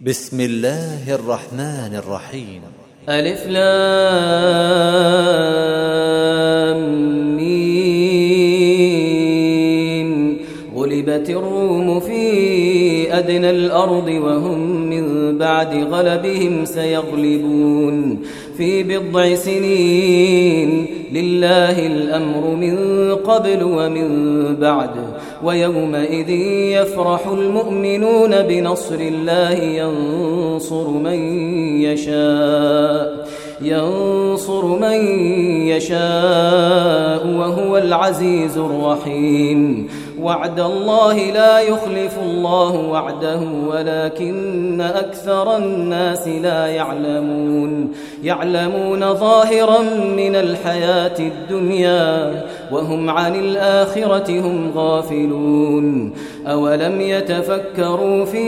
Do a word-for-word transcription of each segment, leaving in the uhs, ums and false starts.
بسم الله الرحمن الرحيم. ألف لام ميم. غلبت الروم في أدنى الأرض وهم من بعد غلبهم سيغلبون في بضع سنين. لله الأمر من قبل ومن بعد ويومئذ يفرح المؤمنون بنصر الله ينصر من يشاء ينصر من يشاء وهو العزيز الرحيم. وعد الله لا يخلف الله وعده ولكن أكثر الناس لا يعلمون يعلمون ظاهرا من الحياة الدنيا وهم عن الآخرة هم غافلون. أولم يتفكروا في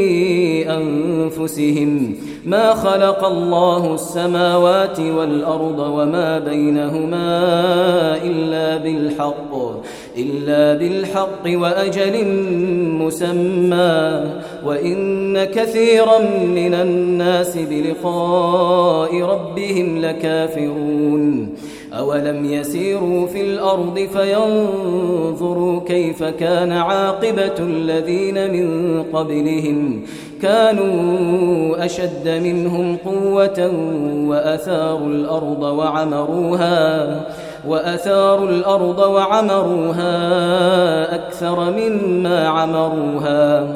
أنفسهم ما خلق الله السماوات والأرض وما بينهما إلا بالحق إلا بالحق وأجل مسمى وإن كثيرا من الناس بلقاء ربهم لكافرون. أولم يسيروا في الأرض فينظروا كيف كان عاقبة الذين من قبلهم كانوا أشد منهم قوة وأثاروا الأرض وعمروها وأثاروا الأرض وعمروها أكثر مما عمروها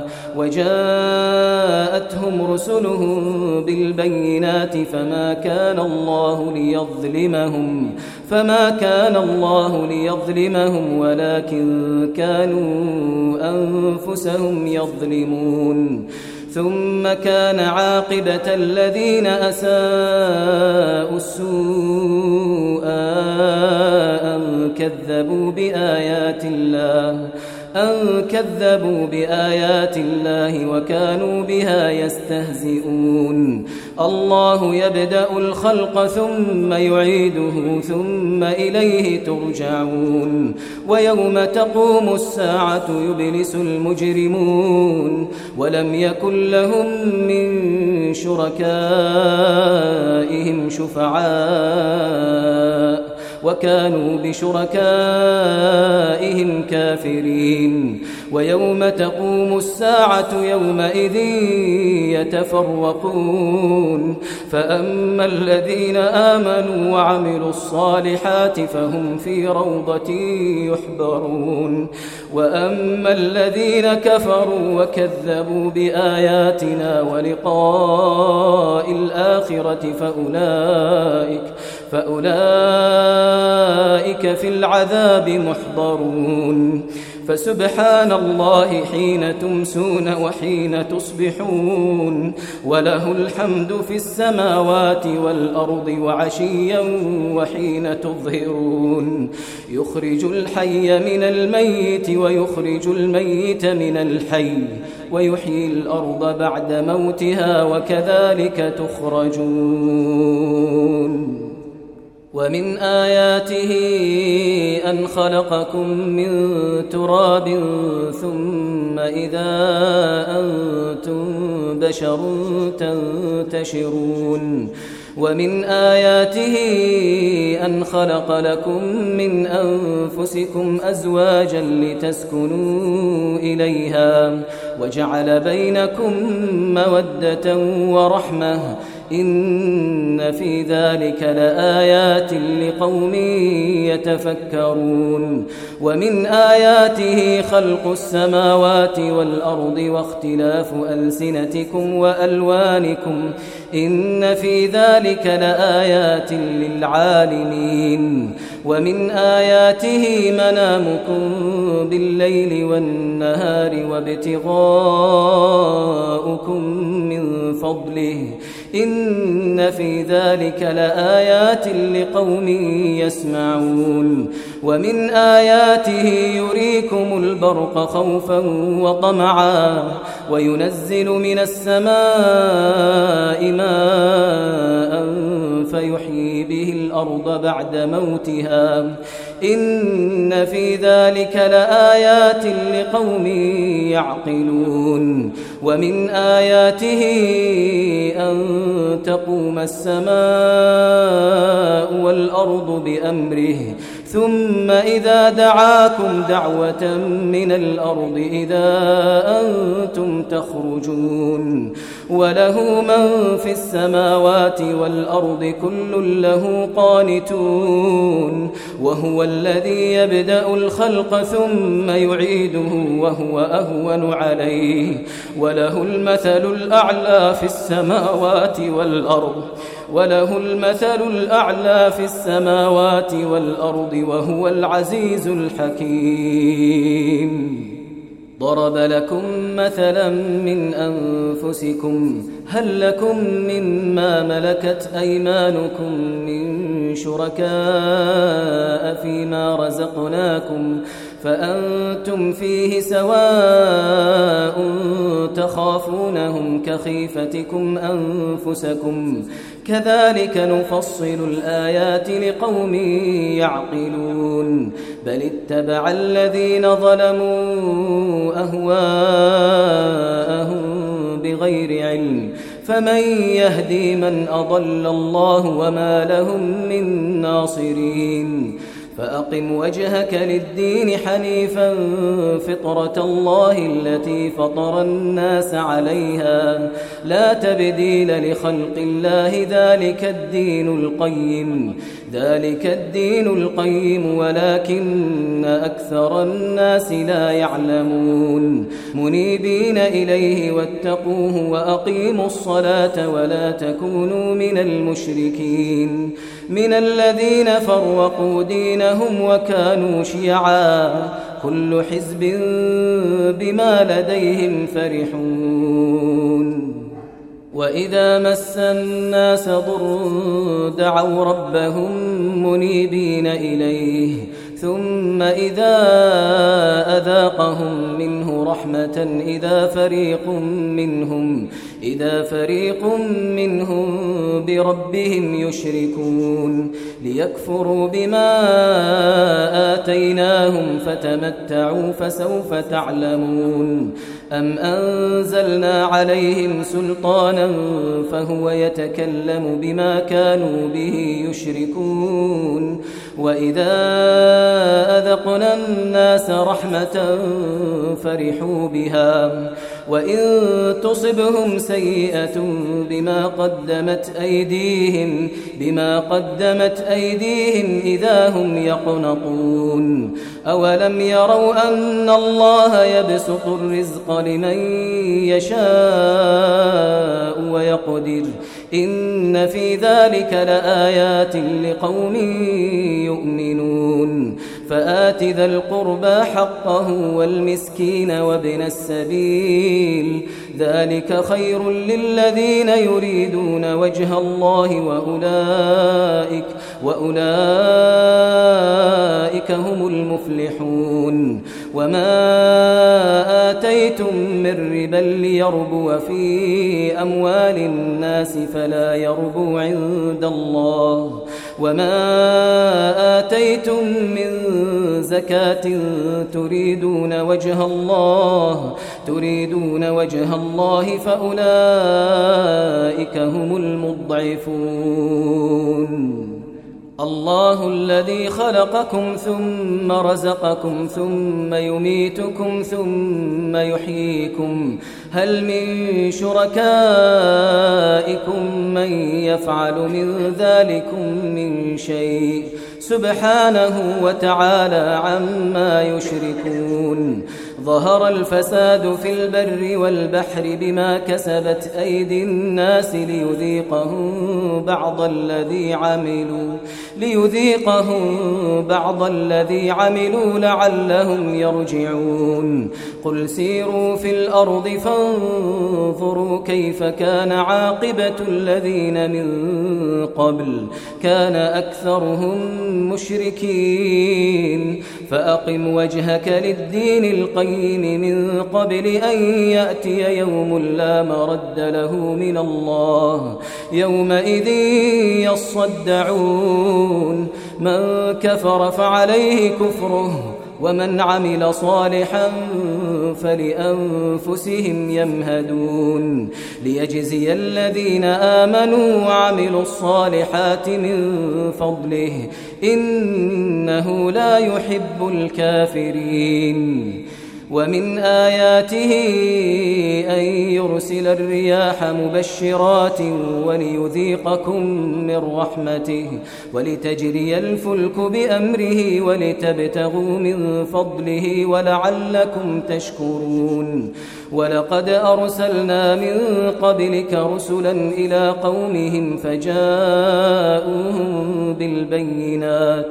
وجاءتهم رسلهم بالبينات فما كان الله ليظلمهم فما كان الله ليظلمهم ولكن كانوا أنفسهم يظلمون. ثم كان عاقبة الذين أساءوا السوء أن كذبوا بآيات الله أن كذبوا بآيات الله وكانوا بها يستهزئون. الله يبدأ الخلق ثم يعيده ثم إليه ترجعون. ويوم تقوم الساعة يبلس المجرمون ولم يكن لهم من شركائهم شفعاء وكانوا بشركائهم كافرين. ويوم تقوم الساعة يومئذ يتفرقون فأما الذين آمنوا وعملوا الصالحات فهم في روضة يحبرون وأما الذين كفروا وكذبوا بآياتنا ولقاء الآخرة فأولئك فأولئك في العذاب محضرون. فسبحان الله حين تمسون وحين تصبحون وله الحمد في السماوات والأرض وعشيا وحين تظهرون. يخرج الحي من الميت ويخرج الميت من الحي ويحيي الأرض بعد موتها وكذلك تخرجون. ومن آياته أن خلقكم من تراب ثم إذا أنتم بشر تنتشرون. ومن آياته أن خلق لكم من أنفسكم أزواجا لتسكنوا إليها وجعل بينكم مودة ورحمة إن في ذلك لآيات لقوم يتفكرون. ومن آياته خلق السماوات والأرض واختلاف ألسنتكم وألوانكم إن في ذلك لآيات للعالمين. ومن آياته منامكم بالليل والنهار وابتغاؤكم من فضله إن في ذلك لآيات لقوم يسمعون. ومن آياته يريكم البرق خوفا وطمعا وينزل من السماء ماء فيحيي به الأرض الأرض بعد موتها إن في ذلك لآيات لقوم يعقلون ومن آياته أن تقوم السماء والأرض بأمره ثم إذا دعاكم دعوة من الأرض إذا أنتم تخرجون وله من في السماوات والأرض كل له قانتون وهو الذي يبدأ الخلق ثم يعيده وهو أهون عليه وله المثل الأعلى في السماوات والأرض وله المثل الأعلى في السماوات والأرض وهو العزيز الحكيم ضرب لكم مثلا من أنفسكم هل لكم مما ملكت أيمانكم من شركاء فيما رزقناكم فأنتم فيه سواء تخافونهم كخيفتكم أنفسكم كذلك نفصل الآيات لقوم يعقلون بل اتبع الذين ظلموا أهواءهم بغير علم فمن يهدي من أضل الله وما لهم من ناصرين فأقم وجهك للدين حنيفا فطرة الله التي فطر الناس عليها لا تبديل لخلق الله ذلك الدين القيم ذلك الدين القيم ولكن أكثر الناس لا يعلمون منيبين إليه واتقوه وأقيموا الصلاة ولا تكونوا من المشركين من الذين فرقوا دينهم وكانوا شيعا كل حزب بما لديهم فرحون وإذا مس الناس ضر دعوا ربهم منيبين إليه ثم إذا أذاقهم منه رحمة إذا فريق منهم إذا فريق منهم بربهم يشركون ليكفروا بما آتيناهم فتمتعوا فسوف تعلمون أم أنزلنا عليهم سلطانا فهو يتكلم بما كانوا به يشركون وإذا أذقنا الناس رحمة فرحوا بها وإن تصبهم سيئة بما قدمت أيديهم بما قدمت أيديهم إذا هم يقنطون أولم يروا أن الله يبسط الرزق لمن يشاء ويقدر إن في ذلك لآيات لقوم يؤمنون فآت ذا القربى حقه والمسكين وابن السبيل ذلك خير للذين يريدون وجه الله وأولئك وأولئك هم المفلحون وما آتيتم من ربا ليربو في أموال الناس فلا يربو عند الله وما آتيتم من زكاة تريدون وجه الله تريدون وجه الله فأولئك هم المضعفون الله الذي خلقكم ثم رزقكم ثم يميتكم ثم يحييكم هل من شركائكم من يفعل من ذلكم من شيء سبحانه وتعالى عما يشركون ظهر الفساد في البر والبحر بما كسبت أيدي الناس ليذيقهم بعض الذي عملوا ليذيقهم بعض الذي عملوا لعلهم يرجعون قل سيروا في الأرض فانظروا كيف كان عاقبة الذين من قبل كان أكثرهم مشركين فأقم وجهك للدين القيم الجحيم من قبل أن يأتي يوم لا مرد له من الله يومئذ يصدعون من كفر فعليه كفره ومن عمل صالحا فلأنفسهم يمهدون ليجزي الذين آمنوا وعملوا الصالحات من فضله إنه لا يحب الكافرين ومن آياته أن يرسل الرياح مبشرات وليذيقكم من رحمته ولتجري الفلك بأمره ولتبتغوا من فضله ولعلكم تشكرون ولقد أرسلنا من قبلك رسلا إلى قومهم فجاءوهم بالبينات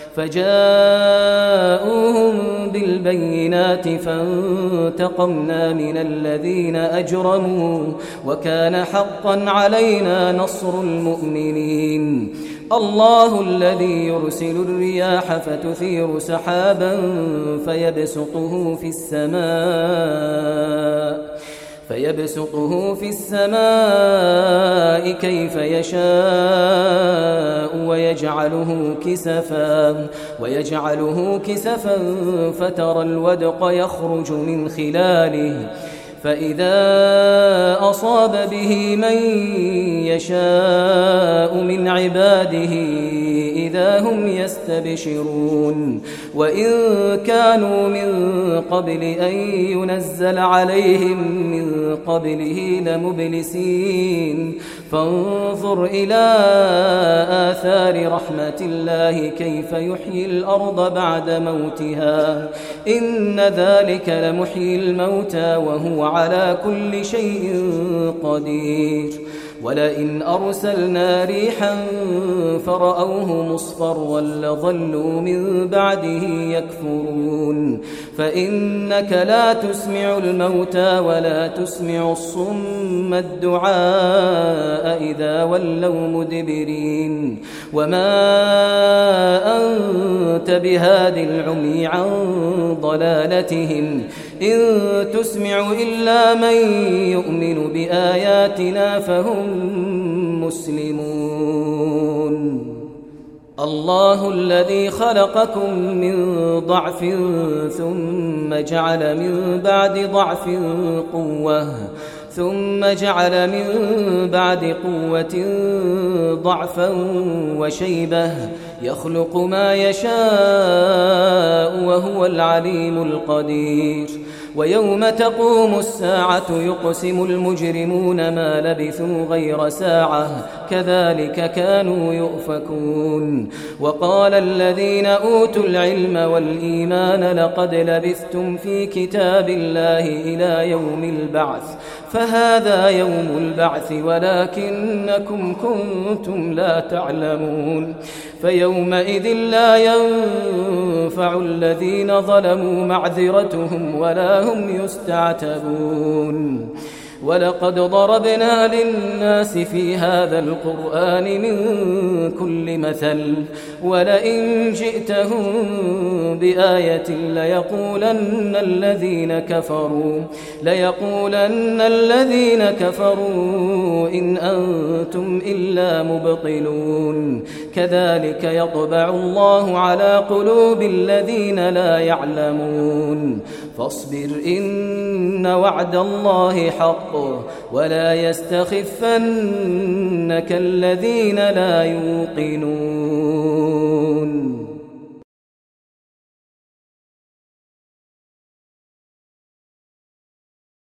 فجاءوهم بالبينات فانتقمنا من الذين أجرموا وكان حقا علينا نصر المؤمنين الله الذي يرسل الرياح فتثير سحابا فيبسطه في السماء فيبسطه في السماء كيف يشاء ويجعله كسفا ويجعله كسفا فترى الودق يخرج من خلاله فإذا أصاب به من يشاء من عباده إذا هم يستبشرون وإن كانوا من قبل أن ينزل عليهم من قبله لمبلسين فانظر إلى آثار رحمة الله كيف يحيي الأرض بعد موتها إن ذلك لمحيي الموتى وهو على كل شيء قدير ولئن أرسلنا ريحا فرأوه مصفرا لظلوا من بعده يكفرون فإنك لا تسمع الموتى ولا تسمع الصم الدعاء إذا ولوا مدبرين وما أنت بهاد العمي عن ضلالتهم إن تسمع إلا من يؤمن بآياتنا فهم مسلمون الله الذي خلقكم من ضعف ثم جعل من بعد ضعف قوة ثم جعل من بعد قوة ضعفا وشيبة يخلق ما يشاء وهو العليم القدير ويوم تقوم الساعة يقسم المجرمون ما لبثوا غير ساعة كذلك كانوا يؤفكون وقال الذين أوتوا العلم والإيمان لقد لبثتم في كتاب الله إلى يوم البعث فهذا يوم البعث ولكنكم كنتم لا تعلمون فيومئذ لا ينفع الذين ظلموا معذرتهم ولا هم يستعتبون ولقد ضربنا للناس في هذا القرآن من كل مثل ولئن جئتهم بآية ليقولن الذين كفروا ليقولن الذين كفروا إن أنتم إلا مبطلون كذلك يطبع الله على قلوب الذين لا يعلمون فاصبر إن وعد الله حق ولا يستخفنك الذين لا يوقنون